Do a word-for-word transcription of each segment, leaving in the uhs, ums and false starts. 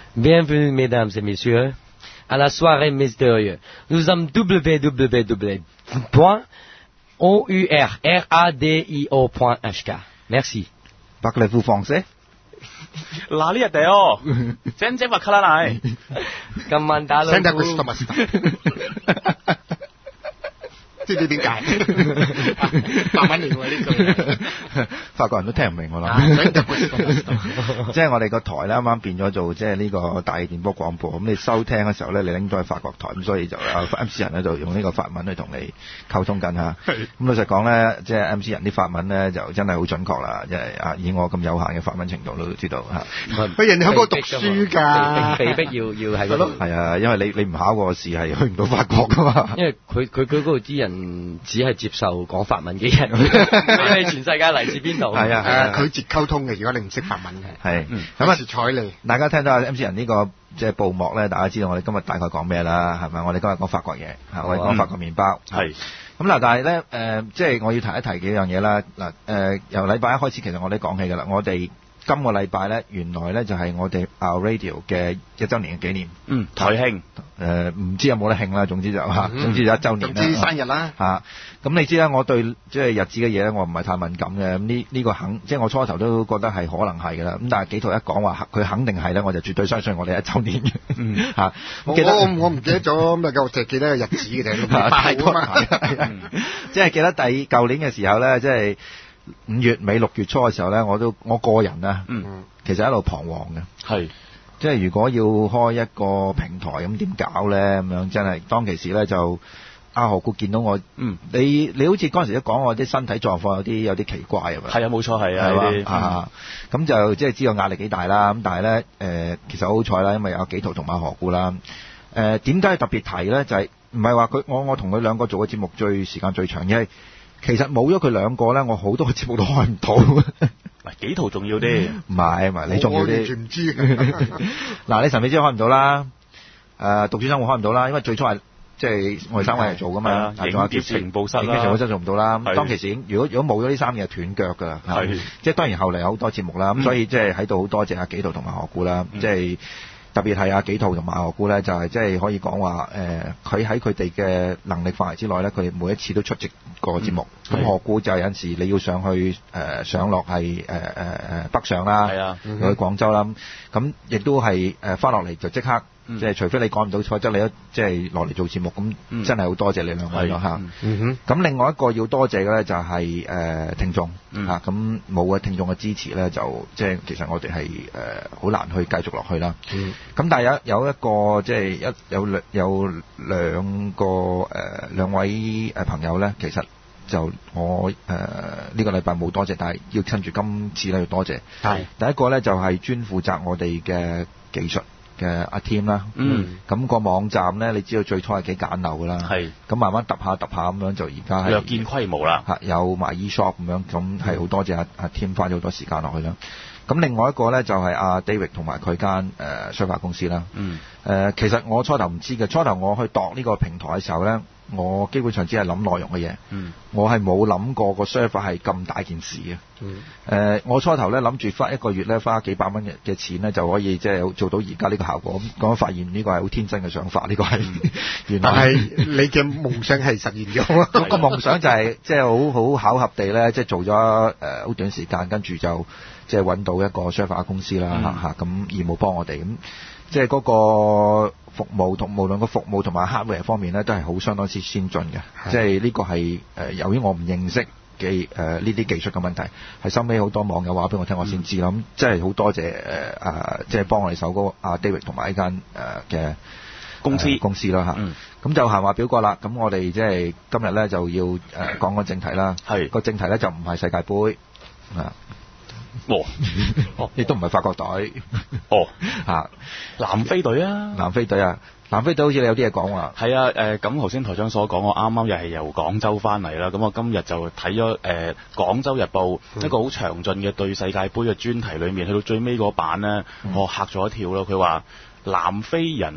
Bienvenue, mesdames et messieurs, à la soirée mystérieuse. Nous sommes w w w point o u r r a d i o point h k. Merci. Parlez-vous français? 嗱呢日地哦，正正話卡拉奶， 今晚打老 Santa Cruz Thomas。知唔知點解？法文嚟喎呢句， 法國人都聽唔明我諗。即係我哋個台咧啱啱變咗做即係呢個大電波廣播，咁你收聽嘅時候咧，你拎到係法國台，咁所以就有 M C 人咧就用呢個法文去同你溝通緊嚇。咁老實講咧，即係 M C 人啲法文咧就真係好準確啦，即係啊以我咁有限嘅法文程度都知道嚇。 喂，人哋喺嗰度讀書㗎， 被逼要要喺嗰度。 係啊，因為你你唔考個試係去唔到法國㗎嘛。 因為佢佢佢嗰度啲人。只係接受講法文嘅人，你全世界嚟自邊度？ 係啊係啊， 拒絕溝通嘅。如果你唔識法文嘅， 係咁啊，彩你。 大家聽到 M C 人呢個即係報幕咧，大家知道我哋今日大概講咩啦，係咪？我哋今日講法國嘢，我哋講法國麵包。係咁嗱，但係咧誒，即係我要提一提幾樣嘢啦。嗱誒，由禮拜一開始，其實我哋講起㗎啦，我哋。今個禮拜咧，原來咧就係我哋 Our Radio 嘅一週年嘅紀念。 嗯，台慶。 誒，唔知有冇得慶啦，總之就嚇，總之就一週年啦。總之生日啦。 嚇，咁你知啦，我對即係日子嘅嘢咧，我唔係太敏感嘅。咁呢呢個肯，即係我初頭都覺得係可能係㗎啦。咁但係幾圖一講話佢肯定係咧，我就絕對相信我哋一週年嘅。嗯。嚇， 我我我唔記得咗，咁啊，我淨係記得個日子嘅啫。係嘛。即係記得第舊年嘅時候咧，即係。五月尾六月初嘅時候咧，我都我個人啊，嗯，其實一路彷徨嘅，係，即係如果要開一個平台咁點搞咧？咁樣真係當其時咧就阿何故見到我，嗯，你你好似嗰陣時都講我啲身體狀況有啲有啲奇怪係咪？ 係啊，冇錯係啊， 係嘛啊，咁就即係知道壓力幾大啦。咁但係咧誒，其實好彩啦，因為有紀陶同埋何故啦。誒點解特別提咧？就係唔係話佢我我同佢兩個做嘅節目最時間最長，因為其實冇咗佢兩個咧，我好多個節目都開唔到。 嗱，幾圖重要啲？ 唔係，唔係你重要啲。 我完全唔知嘅。 嗱，你神秘之開唔到啦，誒讀書生活開唔到啦，因為最初係即係我哋三位嚟做噶嘛，仲有影碟情報室啦， 影碟情報室做唔到啦。咁當其時，如果如果冇咗呢三嘢，斷腳㗎啦。係，即係當然後嚟有好多節目啦。咁所以即係喺度好多謝阿紀陶同埋何故啦，即係。特別係阿紀陶同埋何故咧，就係即係可以講話誒，佢喺佢哋嘅能力範圍之內咧，佢哋每一次都出席個節目。咁、嗯、何故就有陣時你要上去誒、呃、上落係誒誒誒北上啦，係啊，去廣州啦，咁亦都係誒翻落嚟就即刻。即係除非你趕唔到，否則你都即係落嚟做節目，咁、嗯、真係好多謝你兩位咯嚇。咁另外一個要多謝嘅咧就係、是、誒、呃、聽眾嚇，咁冇嘅聽眾嘅支持咧，就即係其實我哋係誒好難去繼續落去啦。咁、嗯、但係有有一個即係一有兩有兩個誒、呃、兩位誒朋友咧，其實就我誒呢、呃這個禮拜冇多謝，但係要趁住今次咧要多謝。係第一個咧就係、是、專負責我哋嘅技術嘅阿 Tim 啦，嗯，咁個網站咧，你知道最初係幾簡陋噶啦，係，咁慢慢揼下揼下咁樣就而家係略見規模啦， 嚇有埋 eShop 咁樣，咁係好多謝阿阿 Tim 花咗好多時間落去啦。咁另外一個咧就係阿 David 同埋佢間誒 server 公司啦，嗯，誒其實我初頭唔知嘅，初頭我去度呢個平台嘅時候咧，我基本上只係諗內容嘅嘢，嗯，我係冇諗過個 server 係咁大件事嘅，嗯，誒我初頭咧諗住花一個月咧花幾百蚊嘅嘅錢咧就可以即係做到而家呢個效果，咁講發現呢個係好天真嘅想法，呢個係原來，但係你嘅夢想係實現咗，個夢想就係即係好好巧合地咧，即係做咗誒好短時間，跟住就即係揾到一個 server 公司啦嚇嚇，咁義務幫我哋咁。即係嗰個服務同無論個服務同埋 hardware 方面咧，都係好相當之先進嘅。即係呢個係誒、呃，由於我唔認識嘅誒呢啲技術嘅問題，係收尾好多網友話俾我聽，我先知啦。咁即係好多謝誒啊，即係幫我哋手嗰個阿 David 同埋呢間誒嘅公司、呃、公司啦嚇。咁、嗯、就閒話表過啦。咁我哋即係今日咧就要誒、呃、講個正題啦。係個正題咧就唔係世界盃啊。哦，亦都唔係法國隊，哦，嚇， 南非隊啊， 南非隊啊，南非隊好似你有啲嘢講喎。 係啊，誒咁頭先台長所講，我啱啱又係由廣州翻嚟啦，咁我今日就睇咗誒廣州日報、嗯、一個好詳盡嘅對世界盃嘅專題裏面，去到最尾嗰版咧，我嚇咗一跳咯。佢話南非人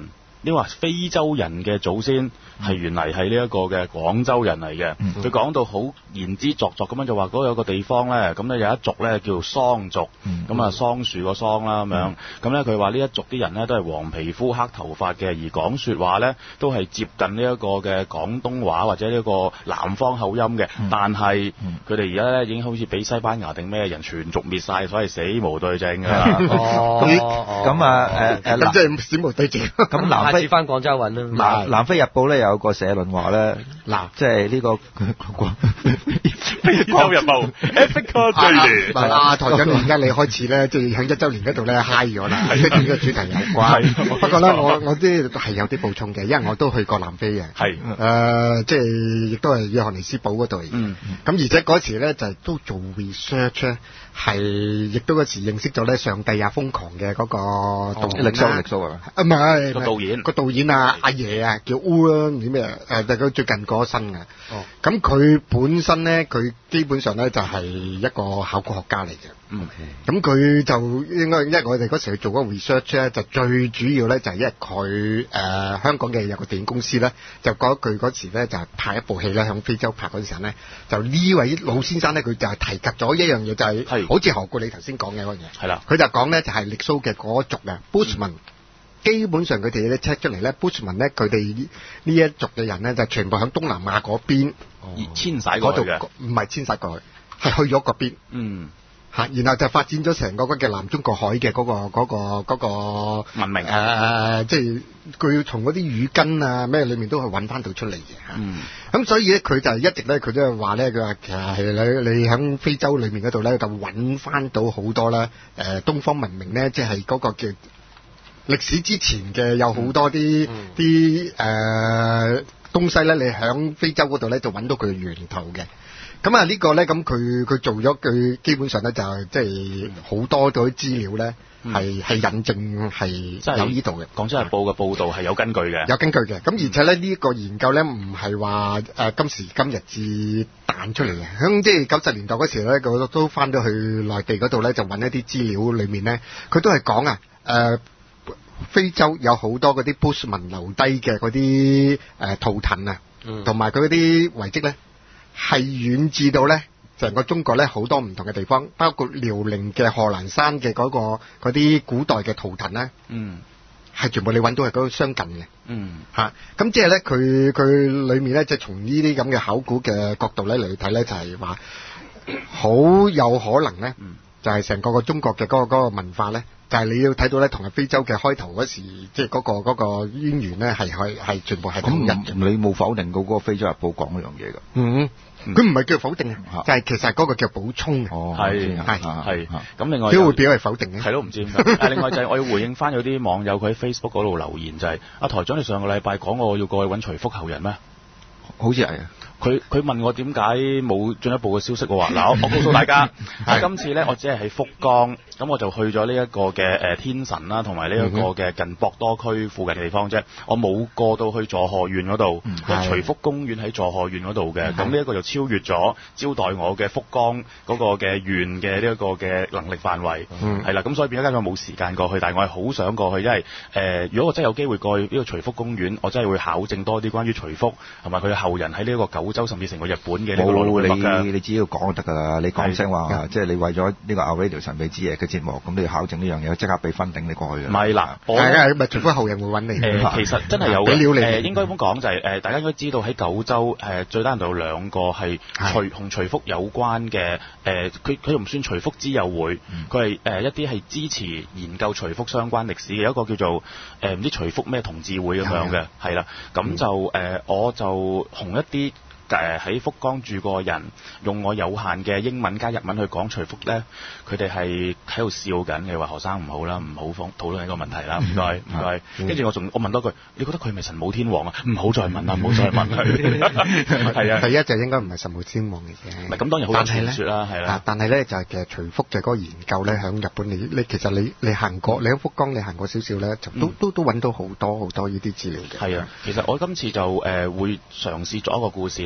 你話非洲人嘅祖先係原嚟係呢一個嘅廣州人嚟嘅。佢、嗯、講到好言之鑿鑿咁樣就話嗰度有個地方咧，咁咧有一族咧叫桑族，咁、嗯、啊桑樹個桑啦咁樣，咁咧佢話呢一族啲人咧都係黃皮膚黑頭髮嘅，而講說話咧都係接近呢一個嘅廣東話或者呢個南方口音嘅、嗯，但係佢哋而家咧已經好似俾西班牙定咩人全族滅晒，所以死無對證㗎啦。 哦，咁啊誒誒， 咁即係死無對證。咁南非翻廣州揾啦。 南南非日報咧有個社論話咧，嗱，即係呢個非洲日報 Africa Daily。 啊，台長，而家你開始咧，即係喺一週年嗰度咧 high 咗啦，呢個主題有關。不過咧，我我啲係有啲補充嘅，因為我都去過南非嘅。係。誒，即係亦都係約翰尼斯堡嗰度。嗯。咁而且嗰時咧就係都做 research 咧，係亦都嗰時認識咗咧上帝啊瘋狂嘅嗰個導演啦。力蘇力蘇啊？啊唔係。個導演。個導演啊，阿爺啊，叫烏啦，唔知咩誒，但係佢最近過咗身嘅。哦。咁佢本身咧，佢基本上咧就係一個考古學家嚟嘅。嗯。咁佢就應該，因為我哋嗰時去做嗰個 research 咧，就最主要咧就係因為佢誒香港嘅有個電影公司咧，就覺得佢嗰時咧就係拍一部戲咧，響非洲拍嗰陣時咧，就呢位老先生咧，佢就係提及咗一樣嘢，就係、係、好似何故你頭先講嘅嗰樣嘢。係啦。佢就講咧就係力蘇嘅嗰族嘅 Bushman。嗯。基本上佢哋咧 check 出嚟咧 Bushman 咧佢哋呢一族嘅人咧就全部喺東南亞嗰邊遷徙過去嘅，唔係遷徙過去，係去咗嗰邊。嗯，嚇，然後就發展咗成個嗰嘅南中國海嘅嗰、嗰個嗰、嗰個嗰個、文明。誒、呃，即係佢從嗰啲語根啊咩裏面都係揾翻到出嚟嘅。嗯，咁所以咧佢就一直咧佢都係話咧，佢話其實係你你喺非洲裏面嗰度咧就揾翻到好多啦。誒、呃，東方文明咧即係嗰個叫歷史之前嘅有好多啲啲誒東西咧，你喺非洲嗰度咧就揾到佢嘅源頭嘅。咁啊呢個咧咁佢佢做咗佢基本上咧就係即係好多嗰啲資料咧係係印證係有呢度嘅。廣州日報嘅報導係有根據嘅，有根據嘅。咁而且咧呢一個研究咧唔係話誒今時今日至彈出嚟嘅。響即係九十年代嗰時咧，佢都翻到去內地嗰度咧就揾一啲資料裡面咧，佢都係講啊誒。呃非洲有好多嗰啲 Bushman 留低嘅嗰啲誒圖騰啊，同埋佢嗰啲遺跡咧，係遠至到咧成個中國咧好多唔同嘅地方，包括遼寧嘅賀蘭山嘅嗰、嗰個嗰啲古代嘅圖騰咧，嗯，係全部你揾到係嗰個相近嘅，嗯，嚇、啊，咁即係咧佢佢裡面咧就從呢啲咁嘅考古嘅角度咧嚟睇咧，就係話好有可能咧，就係、係、成個個中國嘅嗰、嗰個嗰個文化咧。但係你要睇到咧，同埋非洲嘅開頭嗰時，即係嗰個嗰個淵源咧，係係係全部係咁人。 你冇否定過嗰個非洲日報講嗰樣嘢㗎？ 嗯，佢唔係叫否定啊，就係其實嗰個叫補充。 哦，係係係。咁另外點會變為否定嘅？ 係咯，唔知點解。但另外就係我要回應翻有啲網友佢喺 Facebook 嗰度留言，就係阿台長，你上個禮拜講我要過去揾徐福後人咩？ 好似係啊。 佢佢問我點解冇進一步嘅消息，我話嗱，我我告訴大家，今次咧我只係喺福岡，咁我就去咗呢一個嘅誒、呃、天神啦，同埋呢一個嘅近博多區附近嘅地方啫，我冇過到去佐賀縣嗰度，因為徐福公園喺佐賀縣嗰度嘅，咁呢一個就超越咗招待我嘅福岡嗰個嘅縣嘅呢一個嘅能力範圍，係、嗯、啦，咁所以變咗加上冇時間過去，但係我係好想過去，因為誒、呃、如果我真係有機會過去呢個徐福公園，我真係會考證多啲關於徐福同埋佢嘅後人喺呢一個九州甚至成個日本嘅呢個內陸嘅。 你你只要講就得㗎啦，你講聲話，即係你為咗呢個 Radio 神秘之夜嘅節目，咁你要考證呢樣嘢，即刻俾分頂你過去嘅。唔係啦，係啊，咪徐福後人會揾你。誒、呃，其實真係有嘅。誒、呃，應該咁講就係、是、誒、呃，大家應該知道喺九州誒、呃、最低限度有兩個係徐同徐福有關嘅誒，佢佢又唔算徐福之友會，佢係誒一啲係支持研究徐福相關歷史嘅一個叫做誒唔、呃、知徐福咩同志會咁樣嘅，係啦，咁就誒、呃、我就同一啲。誒喺福岡住過人，用我有限嘅英文加日文去講徐福咧，佢哋係喺度笑緊，你話學生唔好啦，唔好放討論呢個問題啦，唔該唔該。跟住我仲我問多句，你覺得佢係咪神武天皇啊？唔好再問啦，唔好再問佢。係啊，第一就應該唔係神武天皇嚟嘅。唔係咁當然好多傳説啦，係啦。但係咧就係其實徐福嘅嗰個研究咧，喺日本你你其實你你行過，你喺福岡你行過少少咧，就都、嗯、都都揾到好多好多呢啲資料嘅。係啊，其實我今次就誒、呃、會嘗試做一個故事。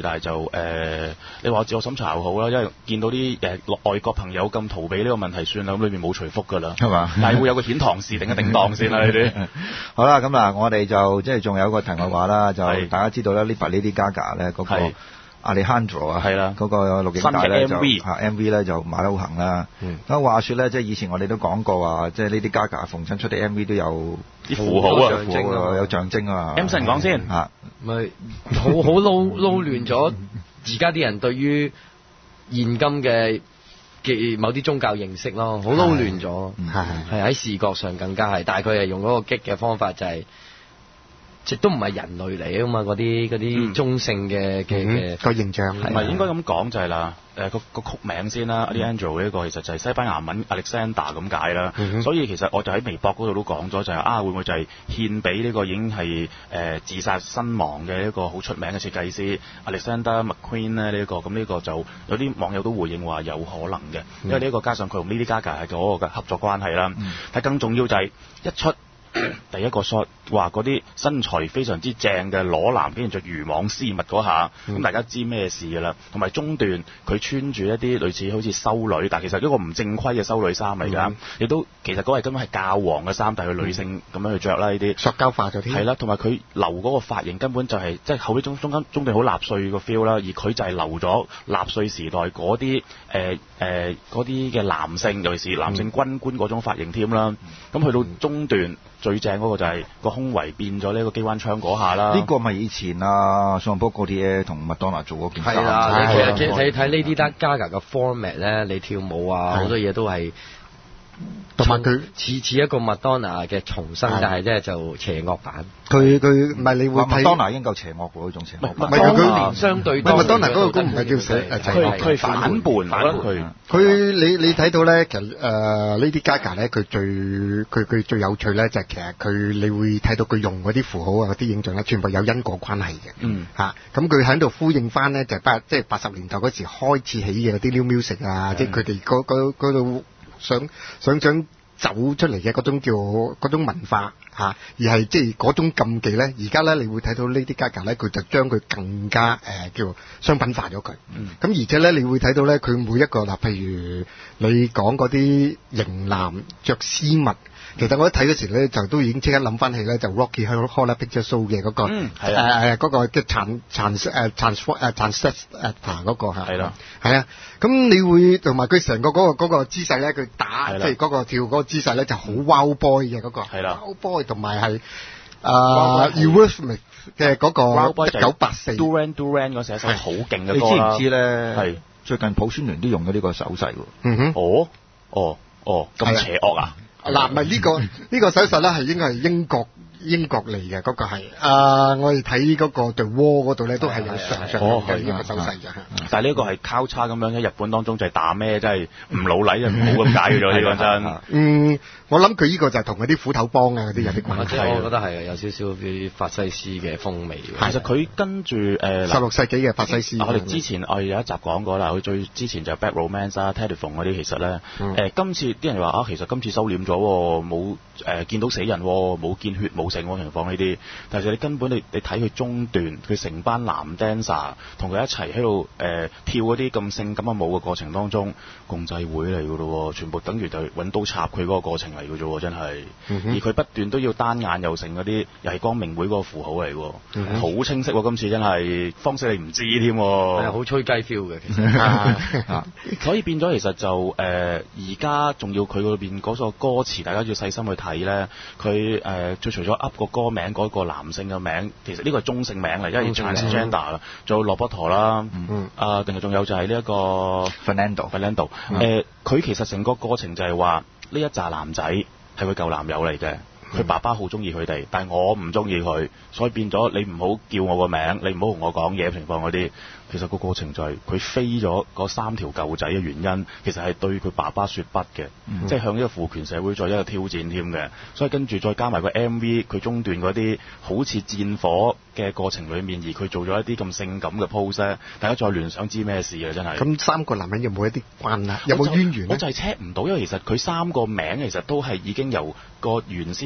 但係就誒、呃，你話自我審查又好啦，因為見到啲誒、呃、外國朋友咁逃避呢個問題，算啦，咁裏面冇隨福㗎啦，係嘛？但係會有個顯堂事定一定當先啦，呢啲。 好啦，咁嗱，我哋就即係仲有一個題外話啦，就大家知道啦，呢排 Lady Gaga 咧嗰個 Alejandro 啊，係啦，嗰個錄影帶咧就 M V 咧就賣得好行啦。咁、嗯、話說咧，即係以前我哋都講過話，即係呢啲 Gaga 逢親出啲 M V 都有啲符號啊， 符號有象徵啊。 M 神講先嚇，咪好好撈撈亂咗而家啲人對於現今嘅嘅某啲宗教認識咯，好撈亂咗。係係喺視覺上更加係，但係佢係用嗰個激嘅方法就係、是。即都唔係人類嚟啊嘛，嗰啲嗰啲中性嘅嘅嘅個形象， 唔係應該咁講就係啦。誒個個曲名先啦 Alejandro 呢個其實就係西班牙文 Alexander 咁解啦。嗯、所以其實我就喺微博嗰度都講咗，就係、是、啊會唔會就係獻俾呢個已經係誒、呃、自殺身亡嘅一個好出名嘅設計師 Alexander McQueen 咧呢一個，咁呢個就有啲網友都回應話有可能嘅，因為呢一個加上佢同 Lady Gaga 係嗰個嘅合作關係啦。嗯、但更重要就係一出。第一個 shot 話嗰啲身材非常之正嘅裸男，竟然着漁網絲襪嗰下，咁、嗯、大家知咩事㗎啦？同埋中段佢穿住一啲類似好似修女，但其實呢個唔正規嘅修女衫嚟㗎，亦、嗯、都其實嗰個根本係教皇嘅衫，但係佢女性咁樣去着啦呢啲。塑膠化咗添。係啦，同埋佢留嗰個髮型根本就係、是、即係後尾中中間中段好納粹個 feel 啦，而佢就係留咗納粹時代嗰啲誒誒嗰啲嘅男性，尤其是男性軍官嗰種髮型添啦。咁、嗯、去到中段。最正嗰個就係個胸圍變咗呢個機關槍嗰下啦。呢個咪以前啊，桑波嗰啲嘢同麥當娜做嗰件衫。係啦，你其實睇睇 Lady Gaga 嘅 format 咧，你跳舞啊好多嘢都係。同埋佢似似一個麥當娜嘅重生，但係咧就邪惡版。佢佢唔係你會睇麥當娜已經夠邪惡嗰種邪惡。唔係佢連相對。麥當娜嗰個歌唔係叫邪誒邪惡。佢反叛，反叛佢。佢你你睇到咧，其實誒 Lady Gaga 咧，佢最佢佢最有趣咧，就係其實佢你會睇到佢用嗰啲符號啊、嗰啲影像咧，全部有因果關係嘅。嗯。嚇，咁佢喺度呼應翻咧，就八即係八十年代嗰時開始起嘅嗰啲 New Music 啊，即係佢哋嗰嗰嗰度。想想想走出嚟嘅嗰種叫嗰種文化嚇、啊，而係即係嗰種禁忌咧。而家咧，你會睇到 Lady Gaga 咧，佢就將佢更加誒、呃、叫商品化咗佢。咁、嗯、而且咧，你會睇到咧，佢每一個嗱，譬如你講嗰啲型男着絲襪。其實我一睇嗰時咧，就都已經即刻諗翻起咧，就 Rocky Horror Picture Show 嘅嗰、那個誒誒嗰個嘅殘殘誒 transform 誒 transform 誒嗰個嚇。係啦，係啊，咁你會同埋佢成個嗰、那個嗰、那個姿勢咧，佢打即係嗰個跳嗰個姿勢咧，就好 Wow Boy 嘅嗰、那個。係啦 ，Wow Boy 同埋係啊 Eurythmics 嘅嗰個一九八四。Duran Duran 嗰首好勁嘅歌。你知唔知咧？係最近普宣聯都用咗呢個手勢喎。嗯哼。哦哦哦，咁邪惡啊！嗱，唔係呢個呢、呢個手勢咧，係應該係英國英國嚟嘅嗰個係。啊，我哋睇嗰個對窩嗰度咧，都係有上上嘅呢個手勢嘅。但係呢個係交叉咁樣喺日本當中就係打咩，真係唔老禮就唔好咁解咗呢個真。嗯，我諗佢呢個就係同嗰啲斧頭幫啊嗰啲有啲關係。我覺得係有少少啲法西斯嘅風味。其實佢跟住誒十六世紀嘅法西斯。我哋之前我哋有一集講過啦，佢最之前就係 Bad Romance 啊、Telephone 嗰啲，其實咧誒、嗯呃、今次啲人話啊，其實今次收斂咗，冇誒、呃、見到死人，冇見血冇成個情況呢啲。但係你根本你你睇佢中段，佢成班男 dancer 同佢一齊喺度誒跳嗰啲咁性感嘅舞嘅過程當中，共濟會嚟㗎咯，全部等於就揾刀插佢嗰個過程嚟㗎啫，真係。嗯、而佢不斷都要單眼又成嗰啲，又係光明會嗰個符號嚟喎，好、嗯、清晰喎。今次真係方式你唔知添，係好吹雞 feel 嘅其實。啊、所以變咗其實就誒而家仲要佢嗰邊嗰個歌詞，大家要細心去睇咧。佢誒最除咗 up 個歌名嗰、那個男性嘅名，其實呢個係中性名嚟，因為 transgender 啦，仲有羅伯陀啦，嗯、啊定係仲有就係呢一個 Fernando，Fernando。誒佢其實成個過程就係話呢一紮男仔係佢舊男友嚟嘅。佢爸爸好中意佢哋，但係我唔中意佢，所以變咗你唔好叫我個名，你唔好同我講嘢情況嗰啲。其實個過程就係佢飛咗嗰三條舊仔嘅原因，其實係對佢爸爸說不嘅，嗯、即係向呢個父權社會再一個挑戰添嘅。所以跟住再加埋個 M V，佢中段嗰啲好似戰火嘅過程裡面，而佢做咗一啲咁性感嘅 pose， 大家再聯想知咩事啊！真係。咁三個男人有冇一啲關係？有冇淵源咧？我就係 check 唔到，因為其實佢三個名其實都係已經由個原先個嗱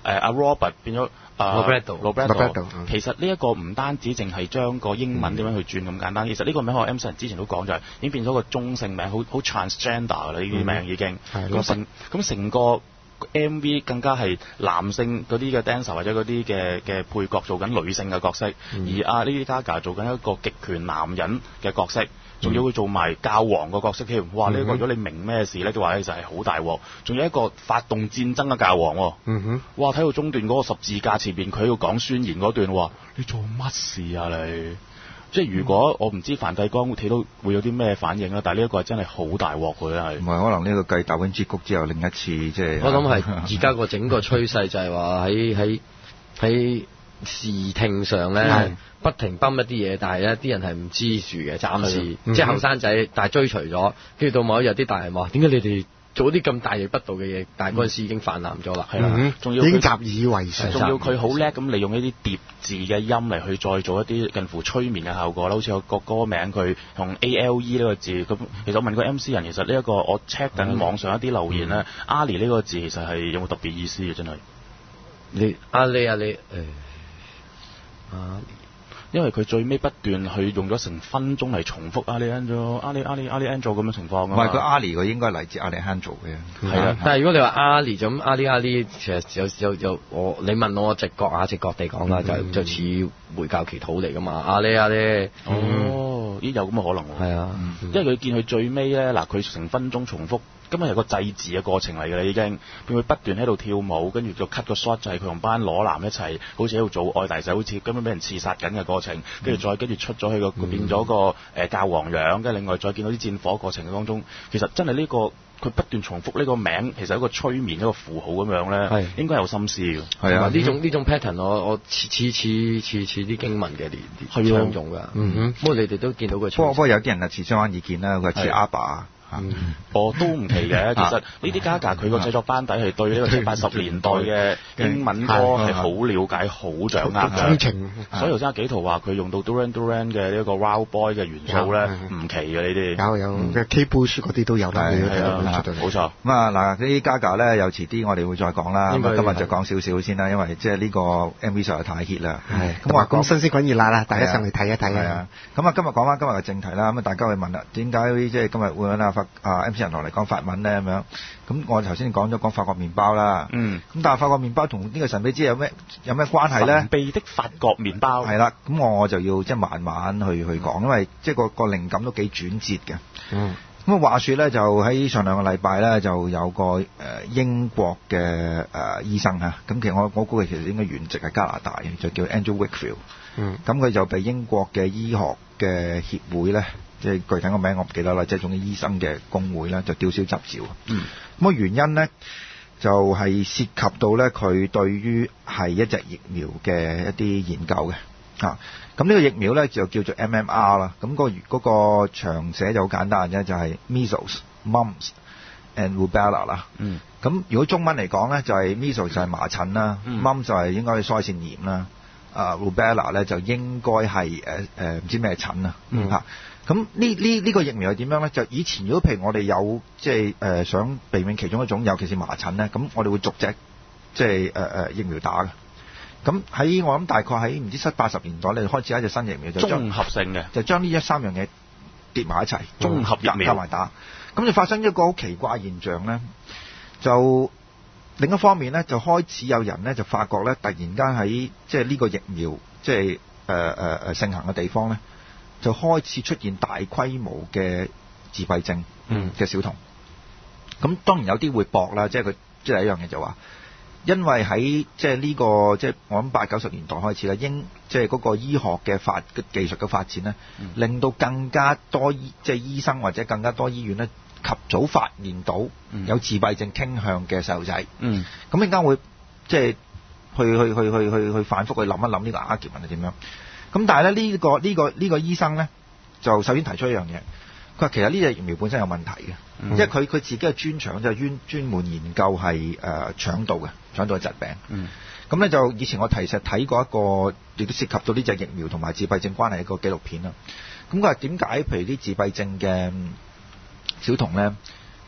誒阿 Robert 變咗啊 Roberto， 其實呢一個唔單止淨係將個英文點樣去轉咁簡單，其實呢個名我 M C 人之前都講就係已經變咗個中性名，好好 transgender 㗎啦，呢啲名已經咁成咁成個 M V 更加係男性嗰啲嘅 dancer 或者嗰啲嘅嘅配角做緊女性嘅角色，嗯、而阿 Lady Gaga 做緊一個極權男人嘅角色，仲要佢做埋教皇個角色添。哇！呢、嗯、個如果你明咩事咧，就話咧就係好大鑊。仲有一個發動戰爭嘅教皇喎。嗯哼。哇！睇到中段嗰個十字架前邊，佢要講宣言嗰段，話你做乜事啊你？即係如果我唔知梵蒂岡睇到會有啲咩反應啦，但係呢一個係真係好大鑊佢係。唔係可能呢個繼達芬之谷之後另一次即係。 我諗係而家個整個趨勢就係話喺喺喺視聽上咧不停泵一啲嘢，但係咧啲人係唔知住嘅，暫時、嗯、即係後生仔，但係追隨咗，跟住到某一日啲大人話：點解你哋做啲咁大逆不道嘅嘢？但係嗰陣時已經泛濫咗啦，係、嗯、啦，仲要已經習以為常， 仲要佢好叻咁利用一啲疊字嘅音嚟去再做一啲近乎催眠嘅效果啦，好似有個歌名佢同 A L E 呢個字咁。其實我問過 M C 人，其實呢、這、一個我 check 緊網上一啲留言咧、嗯、，Ali 呢個字其實係有冇特別意思嘅？真係你阿里阿里誒啊！ 因為佢最尾不斷去用咗成分鐘嚟重複阿里 Angel、阿里阿里阿里 Angel 咁嘅情況。 唔係佢阿里，佢應該嚟自阿里 Angel 嘅。 係啊，但係如果你話阿里咁阿里阿里，其實有有有我你問我直覺啊，直覺地講啦、嗯，就就似回教祈禱嚟噶嘛。阿里阿里哦，咦有咁嘅可能喎。 係啊， 因為佢見佢最尾咧，嗱佢成分鐘重複。根本係個祭祀嘅過程嚟嘅啦，已經變佢不斷喺度跳舞，跟住就 cut 個 shot 就係佢同班裸男一齊，好似喺度做愛大細，好似根本俾人刺殺緊嘅過程。跟住再跟住出咗去個、嗯、變咗個誒教皇樣，跟住另外再見到啲戰火過程當中，其實真係呢、呢個佢不斷重複呢個名，其實一個催眠一個符號咁樣咧，係應該有心思嘅。 係啊，呢種呢種 pattern 我我似似似似似啲經文嘅連唱用㗎。嗯哼，不過你哋都見到佢。不過不過有啲人啊持相反意見啦，佢似阿爸。 嗯，我都唔奇嘅。其實呢啲 Gaga 佢個製作班底係對呢個七八十年代嘅英文歌係好了解、好掌握嘅。 情， 所以頭先阿紀陶話佢用到 Duran Duran 嘅呢一個 Wild Boy 嘅元素咧，唔奇嘅呢啲。 有有嘅 Kate Bush 嗰啲都有啦， 冇錯。咁啊嗱，呢啲 Gaga 咧有遲啲我哋會再講啦。咁啊今日就講少少先啦，因為即係呢個 M V 實在太 hit 啦。 係。咁話講新鮮滾熱辣啦，大家上嚟睇一睇啊。 咁啊今日講翻今日嘅正題啦。咁啊大家會問啦，點解即係今日會揾阿法啊 M C 人落嚟講法文咧咁樣？咁我頭先講咗講法國麵包啦。嗯。咁但係法國麵包同呢個神秘之有咩有咩關係咧？ 神秘的法國麵包。 係啦。咁我我就要即係慢慢去去講，因為即係個個靈感都幾轉折嘅。嗯。咁啊話說咧，就喺上兩個禮拜咧，就有個誒英國嘅誒、呃、醫生嚇。咁其實我我估佢其實應該原籍係加拿大嘅，就叫 Andrew Wakefield。嗯。咁佢就被英國嘅醫學嘅協會咧，即係具體個名我唔記得啦，即係總之醫生嘅工會咧就吊銷執照。嗯。咁個原因咧就係、是、涉及到咧佢對於係一隻疫苗嘅一啲研究嘅。啊，咁呢個疫苗咧就叫做 M M R 啦。咁、那個嗰、那個長寫就好簡單啫，就係、是、measles、mumps and rubella 啦。嗯。咁如果中文嚟講咧，就係、是、measles 就係麻疹啦、嗯、mumps 就係應該係腮腺炎啦。啊 rubella 咧就應該係誒誒唔知咩疹啊。嗯。嚇、啊，咁呢呢呢個疫苗係點樣咧？就以前如果譬如我哋有即係誒想避免其中一種，尤其是麻疹咧，咁我哋會逐隻即係誒誒疫苗打嘅。咁喺我諗大概喺唔知七八十年代，你開始一隻新疫苗就綜合性嘅， 就將呢一三樣嘢疊埋一齊， 綜合疫苗加埋打。咁就發生一個好奇怪現象咧，就另一方面咧，就開始有人咧就發覺咧，突然間喺即係呢個疫苗即係誒誒誒盛行嘅地方咧，就開始出現大規模嘅自閉症嘅小童。咁、嗯、當然有啲會駁啦，即係佢即係一樣嘢就話。因為喺即係呢個即係我諗八九十年代開始啦，英即係嗰個醫學嘅發嘅技術嘅發展咧、嗯，令到更加多醫即係醫生或者更加多醫院咧及早發現到有自閉症傾向嘅細路仔。嗯，咁陣間會即係去去去去去去反覆去諗一諗呢個 argument 係點樣。咁但係咧呢、呢個呢、呢個呢、呢個醫生咧就首先提出一樣嘢，佢話其實呢隻疫苗本身有問題嘅。嗯、因為佢佢自己嘅專長就係專專門研究係誒腸道嘅腸道嘅疾病。嗯，咁咧就以前我其實睇過一個亦都涉及到呢隻疫苗同埋自閉症關係一個紀錄片啦。咁佢話點解譬如啲自閉症嘅小童咧，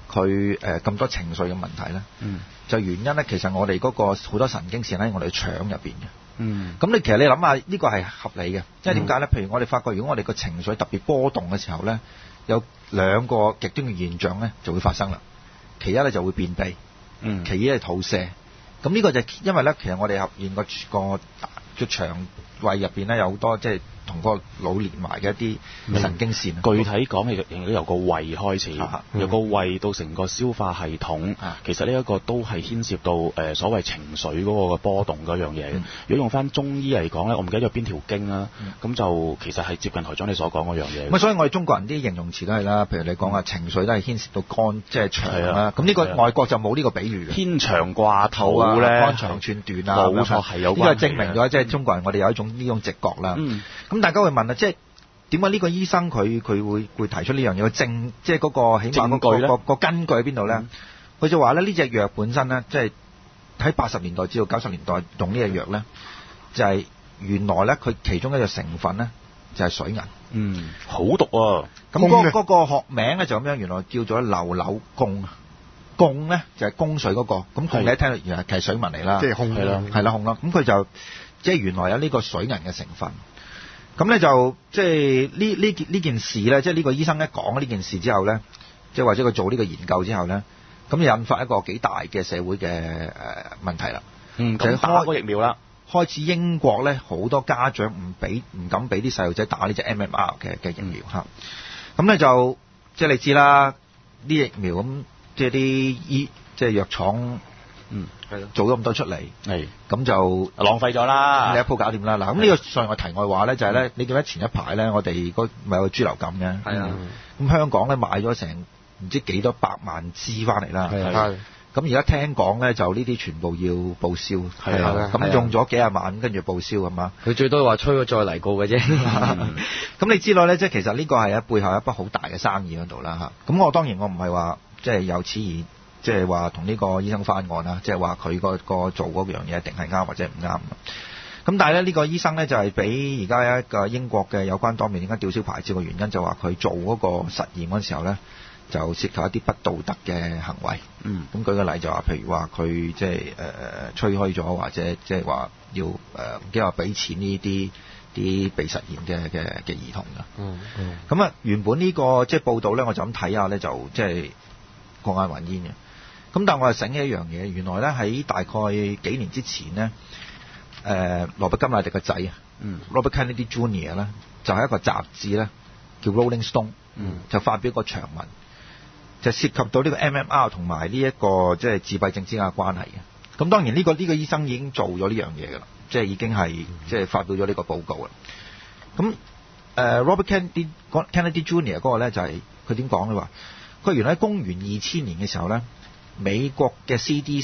佢誒咁多情緒嘅問題咧？ 嗯， 就原因咧，其實我哋嗰個好多神經線喺我哋腸入邊嘅。 嗯， 咁你其實你諗下，呢個係合理嘅，即係點解咧？譬如我哋發覺，如果我哋個情緒特別波動嘅時候咧，有兩個極端嘅現象咧就會發生啦。其一咧就會便秘，嗯，其二係肚瀉。咁呢個就因為咧，其實我哋入邊個個個腸胃入邊咧有好多即係同個腦連埋嘅一啲神經線。 嗯、具體講，其實由個胃開始，啊嗯、由個胃到成個消化系統，啊、其實呢一個都係牽涉到誒、呃、所謂情緒嗰個波動嗰樣嘢。嗯、如果用翻中醫嚟講咧，我唔記得咗邊條經啦，咁、嗯、就其實係接近台長你所講嗰樣嘢。咁、 嗯、所以我哋中國人啲形容詞都係啦，譬如你講啊，情緒都係牽涉到肝即係腸啦。咁呢個外國就冇呢個比喻嘅， 牽腸掛肚咧， 肝腸寸斷啊， 冇錯係有關係。 呢個證明咗即係中國人我哋有一種呢種直覺啦。咁、嗯、大家會問啊，即係點解呢個醫生佢佢會會提出呢樣嘢？證即係嗰個起碼嗰、那個個根據喺邊度咧？佢、嗯、就話咧呢隻藥本身咧，即係喺八十年代至到九十年代用呢隻藥咧，就係、是、原來咧佢其中一個成分咧就係、是、水銀。 嗯，好毒啊！ 咁嗰嗰個學名咧就咁樣，原來叫做硫硫汞。汞咧就係、是、供水嗰、那個，咁汞你一聽到原來係水銀嚟啦， 即係汞係啦， 係啦汞啦。咁佢就即係原來有呢個水銀嘅成分。咁咧就即係呢呢件呢件事咧，即係呢個醫生一講呢件事之後咧，即係或者佢做呢個研究之後咧，咁就引發一個幾大嘅社會嘅誒問題啦。 嗯，就打個疫苗啦。 開始英國咧好多家長唔俾唔敢俾啲細路仔打呢隻 M M R 嘅嘅疫苗嚇。咁咧、嗯、就即係你知啦，啲疫苗咁即係啲醫即係藥廠。嗯，係咯，做咗咁多出嚟，係咁就浪費咗啦， 你一鋪搞掂啦。嗱，咁呢個上個題外話咧，就係咧，你記得前一排咧，我哋嗰咪有豬流感嘅，係啊，咁香港咧買咗成唔知幾多百萬支翻嚟啦，係，咁而家聽講咧，就呢啲全部要報銷，係啊，咁用咗幾廿萬，跟住報銷咁嘛， 佢最多話催咗再嚟過嘅啫。 咁你知道咧，即係其實呢個係喺背後有一筆好大嘅生意喺度啦嚇。咁我當然我唔係話即係有此而。即係話同呢個醫生翻案啦，即係話佢個個做嗰樣嘢一定係啱或者唔啱。咁但係咧呢個醫生咧就係俾而家一個英國嘅有關當面點解吊銷牌照嘅原因，就話佢做嗰個實驗嗰陣時候咧就涉及一啲不道德嘅行為。嗯，咁舉個例就話，譬如話佢即係誒吹噓咗，或者即係話要誒唔記得話俾錢呢啲啲被實驗嘅嘅嘅兒童㗎。嗯嗯。咁啊原本呢個即係報道咧，我就咁睇下咧，就即係過眼雲煙嘅。咁但係我係醒起一樣嘢，原來咧喺大概幾年之前咧，誒、呃、羅伯甘迺迪個仔啊，Robert Kennedy Junior 咧，就係、是、一個雜誌咧叫 Rolling Stone，、嗯、就發表一個長文，就涉及到呢個 M M R 同埋呢一個即係自閉症之間嘅關係嘅。咁當然呢、這個呢、這個醫生已經做咗呢樣嘢㗎啦，即、就、係、是、已經係即係發表咗呢個報告啦。咁誒、呃、Robert Kennedy Kennedy Junior 嗰個咧就係佢點講咧話，佢原來喺公元二千年嘅時候咧。美國嘅 C D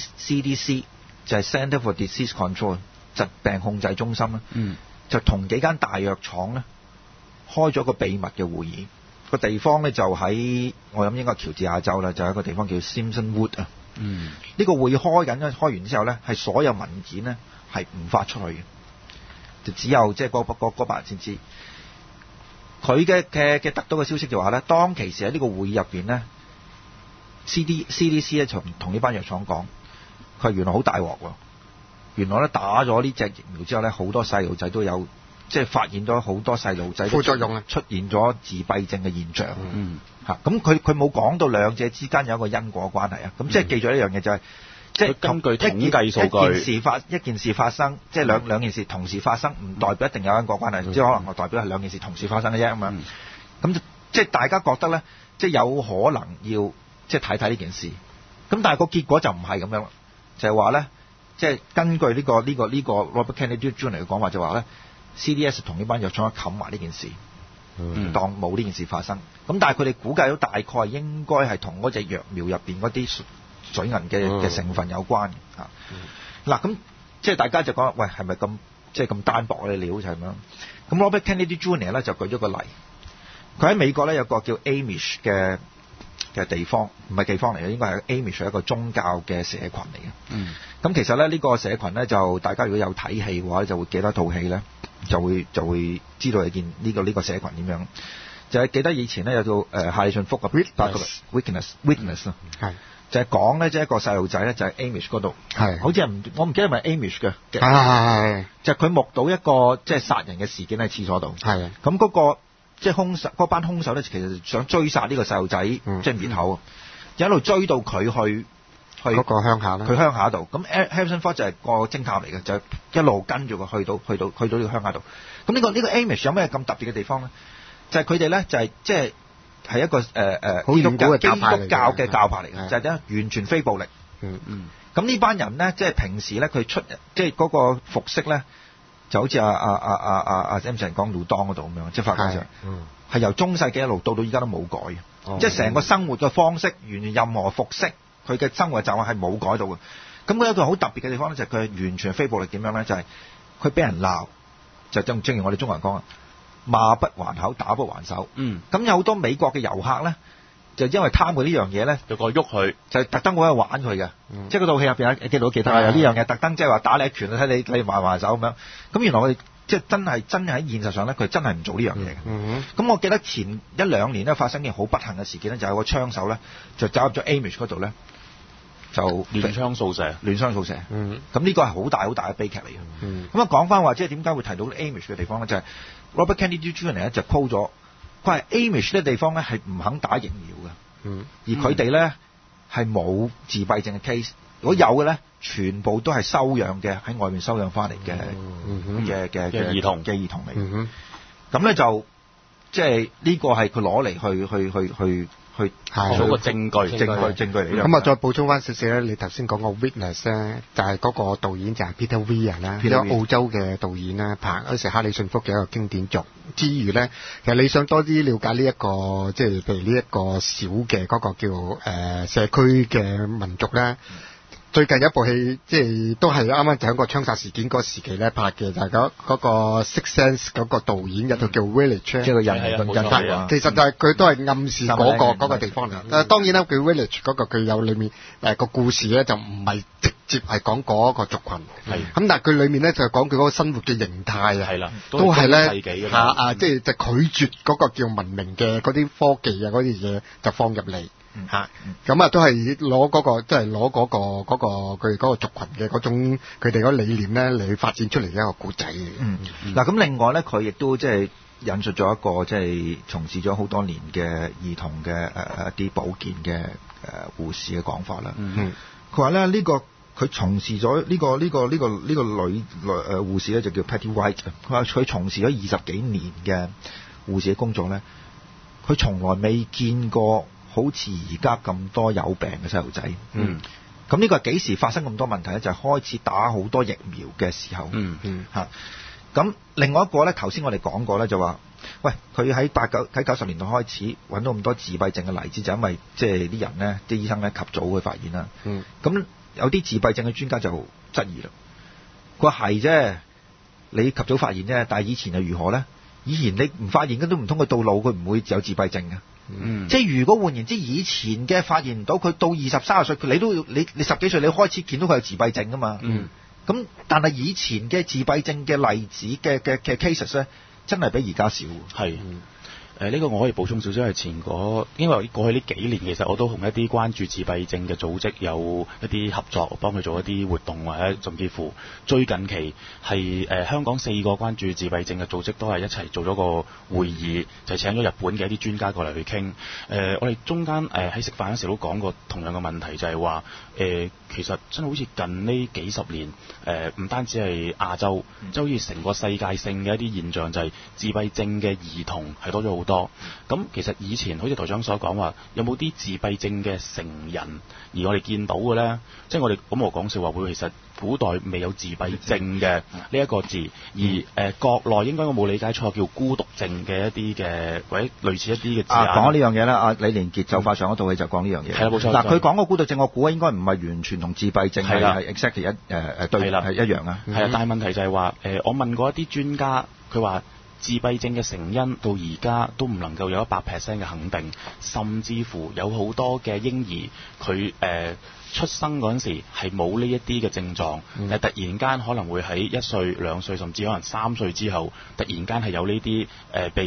C 就係 Center for Disease Control 疾病控制中心咧，嗯、就同幾間大藥廠咧開咗個秘密嘅會議，個地方咧就喺我諗應該係喬治亞州啦，就係一個地方叫 Simpson Wood 啊。嗯，呢個會議開緊咧，開完之後咧係所有文件咧係唔發出去嘅，就只有即係嗰嗰嗰班人先知。佢嘅嘅嘅得到嘅消息就話咧，當其時喺呢個會議入邊咧。C D C D C 咧同同呢班藥廠講，佢話原來好大鑊喎，原來咧打咗呢隻疫苗之後咧，好多細路仔都有，即係發現咗好多細路仔副作用啊，出現咗自閉症嘅現象。嗯，嚇咁佢佢冇講到兩者之間有一個因果關係啊。咁即係記住一樣嘢就係、是，即係根據統計數據，一件事發一件事發生，即係兩兩件事同時發生，唔代表一定有因果關係，即係、嗯、可能我代表係兩件事同時發生嘅啫咁樣。咁、嗯、即係大家覺得咧，即係有可能要。即係睇睇呢件事，咁但係個結果就唔係咁樣，就係話咧，即係根據呢、呢個呢、呢個呢、呢個 Robert Kennedy Junior 嘅講話就話咧 ，C D S 同呢班藥廠冚埋呢件事，嗯、當冇呢件事發生。咁但係佢哋估計到大概應該係同嗰隻藥苗入邊嗰啲水銀嘅嘅成分有關嘅嚇。嗱咁、嗯啊、即係大家就講，喂係咪咁即係咁單薄嘅料就係咁樣？咁 Robert Kennedy Junior 咧就舉咗個例，佢喺美國咧有個叫 Amish 嘅。嘅地方唔係地方嚟嘅，應該係 Amish 係一個宗教嘅社群嚟嘅。嗯，咁其實咧呢、呢個社群咧就大家如果有睇戲嘅話，就會記得套戲咧，就會就會知道一件呢、呢個呢、呢個社群點樣。 就係記得以前咧有套誒夏利遜福嘅八個 Witness Witness 啊，係就係講咧即係一個細路仔咧就係 Amish 嗰度，係好似係唔我唔記得係咪 Amish 嘅，係係就係佢目睹一個即係殺人嘅事件喺廁所度，係咁嗰個即係兇手嗰班兇手咧其實想追殺呢個細路仔，即係滅口，一路追到佢去去嗰個鄉下啦，佢鄉下度，咁 Harrison Ford 就係個偵探嚟嘅，就一路跟住佢去到去到去到呢個鄉下度。咁呢個呢個 Amish 有咩咁特別嘅地方咧？就係佢哋咧就係即係係一個誒誒基督教基督教嘅教派嚟嘅，就係咧完全非暴力。嗯嗯。咁呢班人咧即係平時咧佢出即係嗰個服飾咧就好似阿阿阿阿阿阿 Samson 講魯當嗰度咁樣，即係法國上係由中世紀一路到到依家都冇改嘅，哦、即係成個生活嘅方式，完全任何服飾佢嘅生活習慣係冇改到嘅。咁佢有一個好特別嘅地方咧，就係佢係完全非暴力。點樣咧？就係佢俾人鬧，就正正如我哋中國人講啊，罵不還口，打不還手。嗯。咁有好多美國嘅遊客咧，就因為貪佢呢樣嘢咧，就過喐佢，就特登喺度玩佢嘅。嗯、即係嗰套戲入邊啊，記到記得啊，有呢樣嘢特登即係話打你一拳，睇你你還還手咁樣。咁原來我哋即係真係真係喺現實上咧，佢真係唔做呢樣嘢嘅。咁、嗯嗯、我記得前一兩年咧發生件好不幸嘅事件咧，就係、是、個槍手咧就走入咗 Amish 嗰度咧。就亂槍掃射，亂槍掃射。嗯，咁呢個係好大好大嘅悲劇嚟嘅。嗯，咁啊講翻話，即係點解會提到 Amish 嘅地方咧？就係、是、Robert Kennedy Junior 咧就 call 咗，佢係 Amish 呢地方咧係唔肯打疫苗嘅。嗯，而佢哋咧係冇自閉症嘅 case，如果有嘅咧，全部都係收養嘅，喺外面收養翻嚟嘅嘅嘅嘅兒童嘅兒童嚟。嗯咁咧就即係呢個係佢攞嚟去去去去。去去做個證據，證據證據嚟。咁啊，再補充翻少少咧，你頭先講個 Witness 咧，就係嗰個導演就係 Peter Weir 啦，一個澳洲嘅導演啦，拍嗰時哈里遜福嘅一個經典作。之餘咧，其實你想多啲了解呢、這、一個，即係譬如呢一個小嘅嗰個叫誒、呃、社區嘅民族咧。嗯最近有一部戲，即係都係啱啱就喺個槍殺事件嗰個時期咧拍嘅，就係嗰嗰個 Sixth Sense 嗰個導演有套叫 Village，即係個人人人其實就係佢都係暗示嗰、那個嗰、那個地方嚟。但係當然啦，佢 Village 嗰個佢有裏面誒個故事咧，就唔係直接係講嗰個族群。係咁，但係佢裏面咧就係講佢嗰個生活嘅形態啊。係啦，都係咧嚇啊！即係就拒絕嗰個叫文明嘅嗰啲科技啊嗰啲嘢就放入嚟。嗯嚇，咁啊都係攞嗰個，即係攞嗰個嗰、嗰個佢嗰個族群嘅嗰種佢哋嗰理念咧嚟發展出嚟嘅一個故仔嘅。嗯，嗱咁、嗯、另外咧，佢亦都即係引述咗一個即係從事咗好多年嘅兒童嘅誒、呃、一啲保健嘅誒、呃、護士嘅講法啦。嗯，佢話咧呢個佢從事咗呢、呢個呢、呢個呢、呢個呢、呢個女女誒護士咧就叫 Patty White。佢話佢從事咗二十幾年嘅護士嘅工作咧，佢從來未見過好似而家咁多有病嘅細路仔，嗯，咁呢個係幾時發生咁多問題咧？就係、是、開始打好多疫苗嘅時候，嗯嗯嚇。咁、啊、另外一個咧，頭先我哋講過咧，就話，喂，佢喺八九喺九十年代開始揾到咁多自閉症嘅例子，就因為即係啲人咧，啲醫生咧及早去發現啦。嗯，咁有啲自閉症嘅專家就質疑啦，佢話係啫，你及早發現啫，但係以前又如何咧？以前你唔發現，咁都唔通佢到老佢唔會有自閉症嘅。嗯，即係如果換言之，以前嘅發現唔到，佢到二十三十歲，佢你都要你你十幾歲你開始見到佢有自閉症噶嘛？嗯，咁但係以前嘅自閉症嘅例子嘅嘅嘅 cases 咧，真係比而家少。係。誒呢、呃這個我可以補充少少係前嗰，因為過去呢幾年其實我都同一啲關注自閉症嘅組織有一啲合作，幫佢做一啲活動，或者甚至乎最近期係誒、呃、香港四個關注自閉症嘅組織都係一齊做咗個會議，就請咗日本嘅一啲專家過嚟去傾。誒、呃、我哋中間誒喺食飯嗰時都講過同樣嘅問題，就係話誒其實真係好似近呢幾十年誒唔、呃、單止係亞洲，即係、嗯、好似成個世界性嘅一啲現象，就係自閉症嘅兒童係多咗好多。咁其實以前好似台長所講話，有冇啲自閉症嘅成人，而我哋見到嘅咧，即係我哋咁我講笑話會，其實古代未有自閉症嘅呢一個字，而誒、呃、國內應該我冇理解錯叫孤獨症嘅一啲嘅或者類似一啲嘅字眼。啊，講呢樣嘢啦，阿李連杰就快上嗰套戲就講呢樣嘢。係啦，冇錯。嗱，佢講個孤獨症，我估應該唔係完全同自閉症係係 exactly 一誒誒對啦，係一樣啊。係啊，但係問題就係話誒，我問過一啲專家，佢話自閉症嘅成因到而家都唔能夠有一百 percent 嘅肯定，甚至乎有好多嘅嬰兒佢誒、呃、出生嗰陣時係冇呢一啲嘅症狀，嗯、但係突然間可能會喺一歲、兩歲甚至可能三歲之後，突然間係有呢啲誒被誒、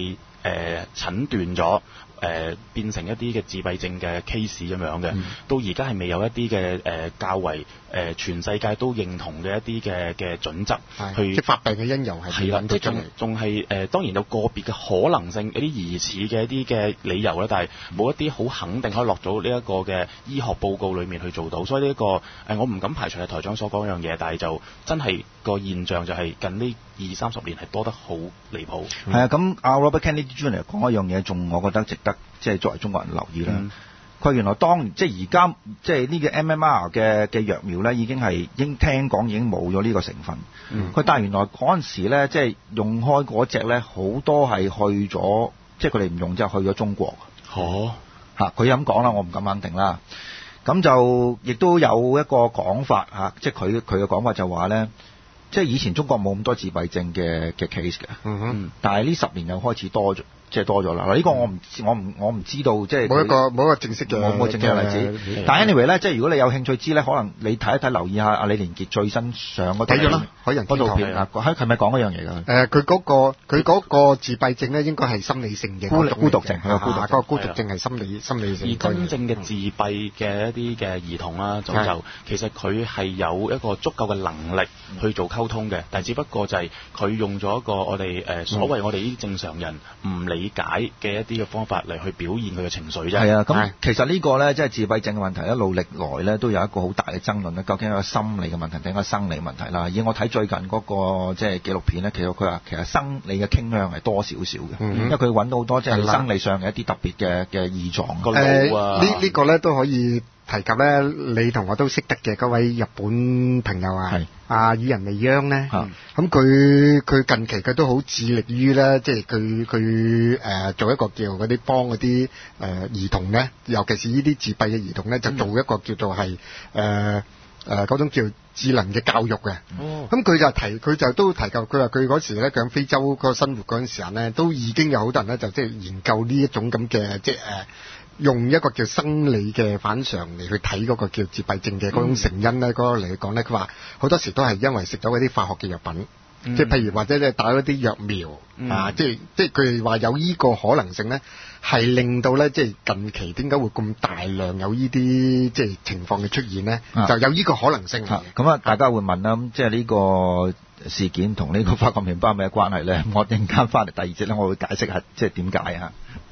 誒診斷咗。誒、呃、變成一啲嘅自閉症嘅 case 咁樣嘅，嗯、到而家係未有一啲嘅誒較為誒、呃、全世界都認同嘅一啲嘅嘅準則去即發病嘅因由係係啦，即仲仲係誒當然有個別嘅可能性，一啲疑似嘅一啲嘅理由啦，但係冇一啲好肯定可以落到呢一個嘅醫學報告裡面去做到，所以呢、這、一個誒、呃、我唔敢排除係台長所講樣嘢，但係就真係個現象就係近呢二三十年係多得好離譜。係、 嗯、啊，咁阿 Robert Kennedy Junior 講一樣嘢，仲我覺得值得即係作為中國人留意啦。佢、嗯、原來當即係而家即係呢個 M M R 嘅嘅藥苗咧，已經係已經聽講已經冇咗呢個成分。佢、嗯、但係原來嗰陣時咧，即係用開嗰隻咧，好多係去咗，即係佢哋唔用之後去咗中國。 哦， 嚇佢咁講啦，我唔敢肯定啦。咁就亦都有一個講法嚇，即係佢佢嘅講法就話咧。即係以前中國冇咁多自閉症嘅嘅 case 嘅，嗯哼，但係呢十年又開始多咗，即係多咗啦。嗱，呢個我唔我唔我唔知道，即係冇一個冇一個正式嘅冇冇正式嘅例子。但係 anyway 咧，即係如果你有興趣知咧，可能你睇一睇，留意下阿李連傑最新上嗰睇咗啦，海人嗰套片啊，喺係咪講嗰樣嘢㗎？ 誒，佢嗰個佢嗰個自閉症咧，應該係心理性嘅孤孤獨症，係孤獨， 嗰個孤獨症係心理心理性。 而真正嘅自閉嘅一啲嘅兒童啦，就就其實佢係有一個足夠嘅能力去做溝通嘅，但係只不過就係佢用咗一個我哋誒所謂我哋呢啲正常人唔理解嘅一啲嘅方法嚟去表現佢嘅情緒啫。 係啊，咁其實呢個咧，即係自閉症嘅問題，一路歷來咧都有一個好大嘅爭論咧，究竟係一個心理嘅問題定係一個生理問題啦。而我睇最近嗰個即係紀錄片咧，其實佢話其實生理嘅傾向係多少少嘅，嗯、因為佢揾到好多即係生理上嘅一啲特別嘅嘅異狀。 個腦啊，呢呢個咧都可以提及咧，你同我都識得嘅嗰位日本朋友啊，阿宇人未央咧，咁佢佢近期佢都好致力於咧，即係佢佢誒做一個叫嗰啲幫嗰啲誒兒童咧，尤其是呢啲自閉嘅兒童咧，就做一個叫做係誒誒嗰種叫智能嘅教育嘅。咁佢、哦、就提佢就都提及，佢話佢嗰時咧喺非洲嗰個生活嗰陣時候咧，都已經有好多人咧就即係研究呢一種咁嘅即係誒。呃用一個叫生理嘅反常嚟去睇嗰個叫自閉症嘅嗰種成因咧，嗰、嗯、個嚟講咧，佢話好多時都係因為食咗嗰啲化學嘅藥品，嗯、即係譬如或者咧打嗰啲藥苗、嗯、啊，即係即係佢哋話有呢個可能性咧，係令到咧即係近期點解會咁大量有呢啲即係情況嘅出現咧，啊、就有呢個可能性。 咁啊，大家會問啦，咁即係呢個事件同呢個法國麵包有咩關係咧？嗯、我陣間翻嚟第二節咧，我會解釋下即係點解啊。